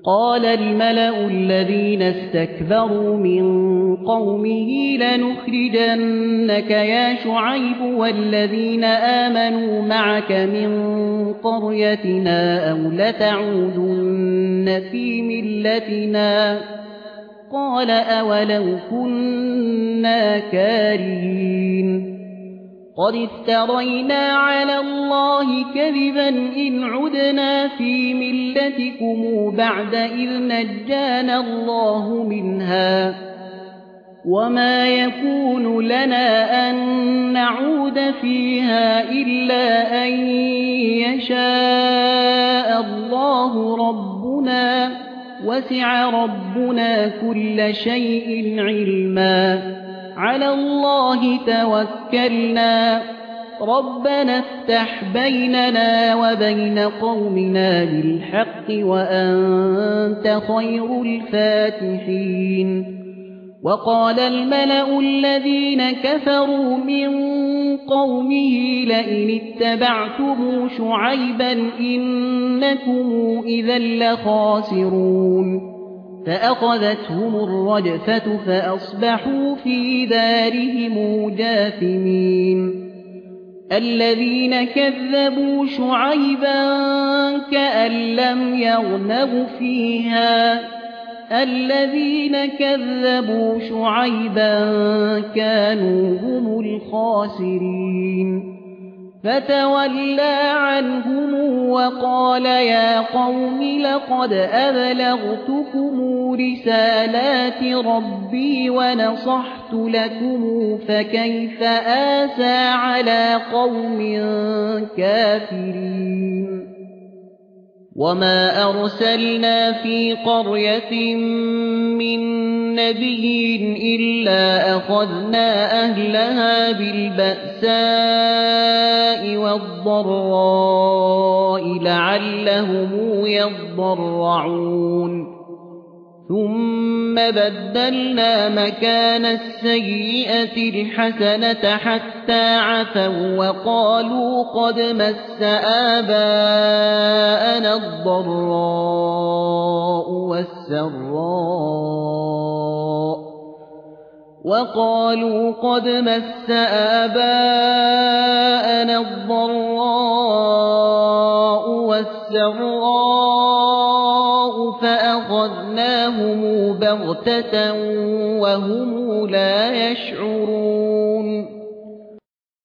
قال الملأ الذين استكبروا من قومه لنخرجنك يا شعيب والذين آمنوا معك من قريتنا أو لتعودن في ملتنا قال أولو كنا كارهين قد افترينا على الله كذبا إن عدنا في ملتكم بعد إذ نجانا الله منها وما يكون لنا أن نعود فيها إلا أن يشاء الله ربنا وسع ربنا كل شيء علما على الله توكلنا ربنا افتح بيننا وبين قومنا بالحق وأنت خير الفاتحين وقال الملأ الذين كفروا من قومه لئن اتبعتم شعيبا إنكم إذا لخاسرون فأخذتهم الرجفة فأصبحوا في دارهم جاثمين الذين كذبوا شعيبا كأن لم يغنوا فيها الذين كذبوا شعيبا كانوا هم الخاسرين فتولى عنهم وقال يا قوم لقد أبلغتكم رسالات ربي ونصحت لكم فكيف آسى على قوم كافرين وما أرسلنا في قرية من نبي إلا أخذنا أهلها بالبأساء والضراء لعلهم يضرعون ثم بدلنا مكان السيئة الحسنة حتى عفوا وقالوا قد مس آباءنا الضراء والسراء فأخذناهم بغتة وهم لا يشعرون